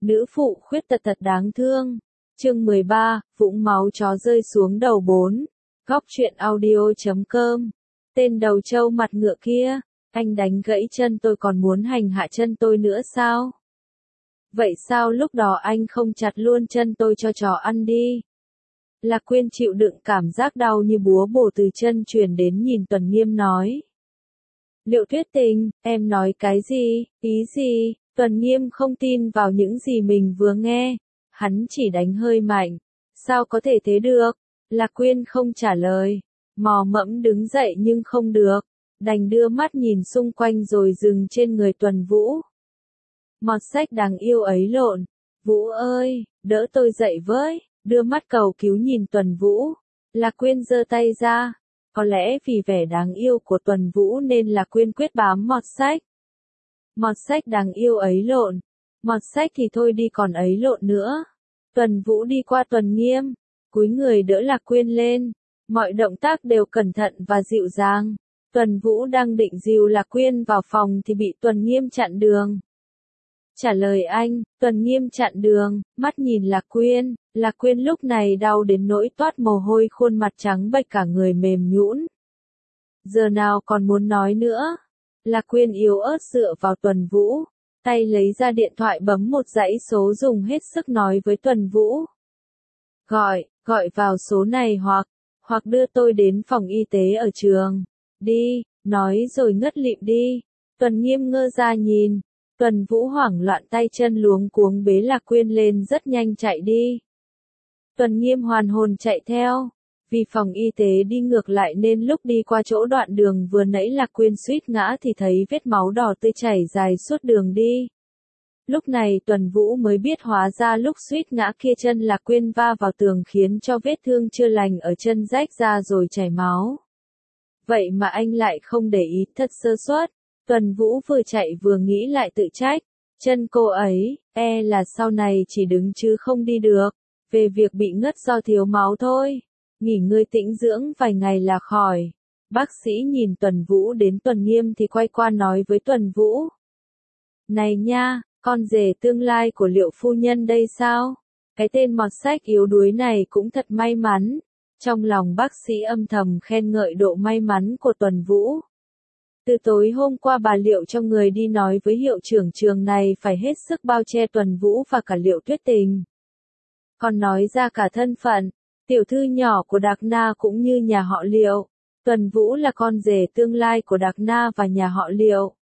Nữ phụ khuyết tật thật đáng thương. Chương 13, vũng máu chó rơi xuống đầu 4. Góc truyện audio.com. Tên đầu trâu mặt ngựa kia, anh đánh gãy chân tôi còn muốn hành hạ chân tôi nữa sao? Vậy sao lúc đó anh không chặt luôn chân tôi cho chó ăn đi? Lạc Quyên chịu đựng cảm giác đau như búa bổ từ chân truyền đến nhìn Tuần Nghiêm nói. Liệu Tuyết Tình, em nói cái gì, ý gì? Tuần Nghiêm không tin vào những gì mình vừa nghe. Hắn chỉ đánh hơi mạnh. Sao có thể thế được? Lạc Quyên không trả lời. Mò mẫm đứng dậy nhưng không được. Đành đưa mắt nhìn xung quanh rồi dừng trên người Tuần Vũ. Mọt sách đáng yêu ấy lộn. Vũ ơi, đỡ tôi dậy với. Đưa mắt cầu cứu nhìn Tuần Vũ. Lạc Quyên giơ tay ra. Có lẽ vì vẻ đáng yêu của Tuần Vũ nên Lạc Quyên quyết bám mọt sách. Mọt sách đáng yêu ấy lộn. Mọt sách thì thôi đi còn ấy lộn nữa. Tuần Vũ đi qua Tuần Nghiêm. Cúi người đỡ Lạc Quyên lên. Mọi động tác đều cẩn thận và dịu dàng. Tuần Vũ đang định dìu Lạc Quyên vào phòng thì bị Tuần Nghiêm chặn đường. Trả lời anh, Tuần Nghiêm chặn đường, mắt nhìn Lạc Quyên. Lạc Quyên lúc này đau đến nỗi toát mồ hôi, khuôn mặt trắng bệch, cả người mềm nhũn. Giờ nào còn muốn nói nữa. Lạc Quyên yếu ớt dựa vào Tuần Vũ, tay lấy ra điện thoại bấm một dãy số dùng hết sức nói với Tuần Vũ. Gọi vào số này hoặc đưa tôi đến phòng y tế ở trường. Đi, nói rồi ngất lịm đi. Tuần Nghiêm ngơ ra nhìn. Tuần Vũ hoảng loạn tay chân luống cuống bế Lạc Quyên lên rất nhanh chạy đi. Tuần Nghiêm hoàn hồn chạy theo. Vì phòng y tế đi ngược lại nên lúc đi qua chỗ đoạn đường vừa nãy Lạc Quyên suýt ngã thì thấy vết máu đỏ tươi chảy dài suốt đường đi. Lúc này Tuần Vũ mới biết hóa ra lúc suýt ngã kia chân Lạc Quyên va vào tường khiến cho vết thương chưa lành ở chân rách ra rồi chảy máu. Vậy mà anh lại không để ý, thật sơ suất. Tuần Vũ vừa chạy vừa nghĩ lại tự trách. Chân cô ấy, là sau này chỉ đứng chứ không đi được. Về việc bị ngất do thiếu máu thôi. Nghỉ ngơi tĩnh dưỡng vài ngày là khỏi. Bác sĩ nhìn Tuần Vũ đến Tuần Nghiêm thì quay qua nói với Tuần Vũ. Này nha, con rể tương lai của Liệu phu nhân đây sao? Cái tên mọt sách yếu đuối này cũng thật may mắn. Trong lòng bác sĩ âm thầm khen ngợi độ may mắn của Tuần Vũ. Từ tối hôm qua bà Liệu cho người đi nói với hiệu trưởng trường này phải hết sức bao che Tuần Vũ và cả Liệu Tuyết Tình. Còn nói ra cả thân phận, tiểu thư nhỏ của Đạc Na cũng như nhà họ Liệu. Tuần Vũ là con rể tương lai của Đạc Na và nhà họ Liệu.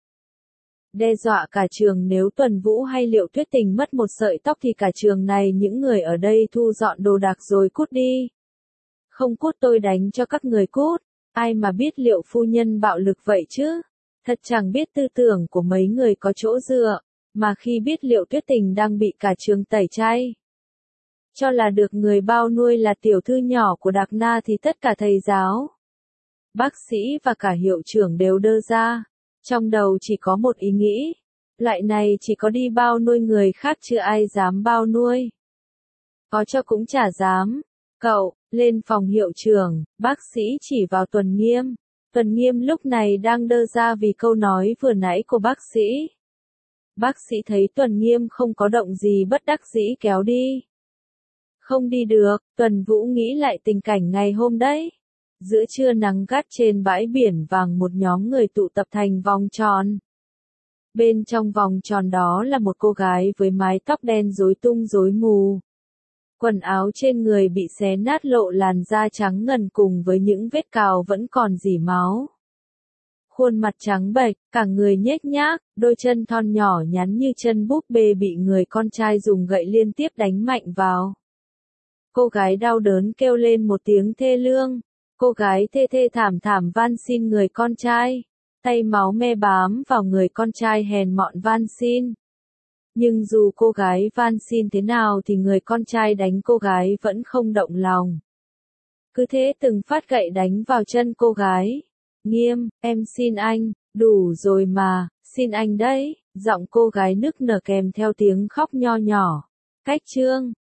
Đe dọa cả trường nếu Tuần Vũ hay Liệu Tuyết Tình mất một sợi tóc thì cả trường này những người ở đây thu dọn đồ đạc rồi cút đi. Không cút tôi đánh cho các người cút. Ai mà biết Liệu phu nhân bạo lực vậy chứ? Thật chẳng biết tư tưởng của mấy người có chỗ dựa, mà khi biết Liệu Tuyết Tình đang bị cả trường tẩy chay. Cho là được người bao nuôi là tiểu thư nhỏ của Đạc Na thì tất cả thầy giáo, bác sĩ và cả hiệu trưởng đều đơ ra. Trong đầu chỉ có một ý nghĩ. Loại này chỉ có đi bao nuôi người khác chứ ai dám bao nuôi. Có cho cũng chả dám. Cậu, lên phòng hiệu trưởng, bác sĩ chỉ vào Tuần Nghiêm. Tuần Nghiêm lúc này đang đơ ra vì câu nói vừa nãy của bác sĩ. Bác sĩ thấy Tuần Nghiêm không có động gì bất đắc dĩ kéo đi. Không đi được, Tuần Vũ nghĩ lại tình cảnh ngày hôm đấy. Giữa trưa nắng gắt trên bãi biển vàng một nhóm người tụ tập thành vòng tròn. Bên trong vòng tròn đó là một cô gái với mái tóc đen rối tung rối mù. Quần áo trên người bị xé nát lộ làn da trắng ngần cùng với những vết cào vẫn còn rỉ máu. Khuôn mặt trắng bệch, cả người nhếch nhác, đôi chân thon nhỏ nhắn như chân búp bê bị người con trai dùng gậy liên tiếp đánh mạnh vào. Cô gái đau đớn kêu lên một tiếng thê lương. Cô gái thê thê thảm thảm van xin người con trai. Tay máu me bám vào người con trai hèn mọn van xin. Nhưng dù cô gái van xin thế nào thì người con trai đánh cô gái vẫn không động lòng. Cứ thế từng phát gậy đánh vào chân cô gái. Nghiêm, em xin anh, đủ rồi mà, xin anh đấy. Giọng cô gái nức nở kèm theo tiếng khóc nho nhỏ. Cách chương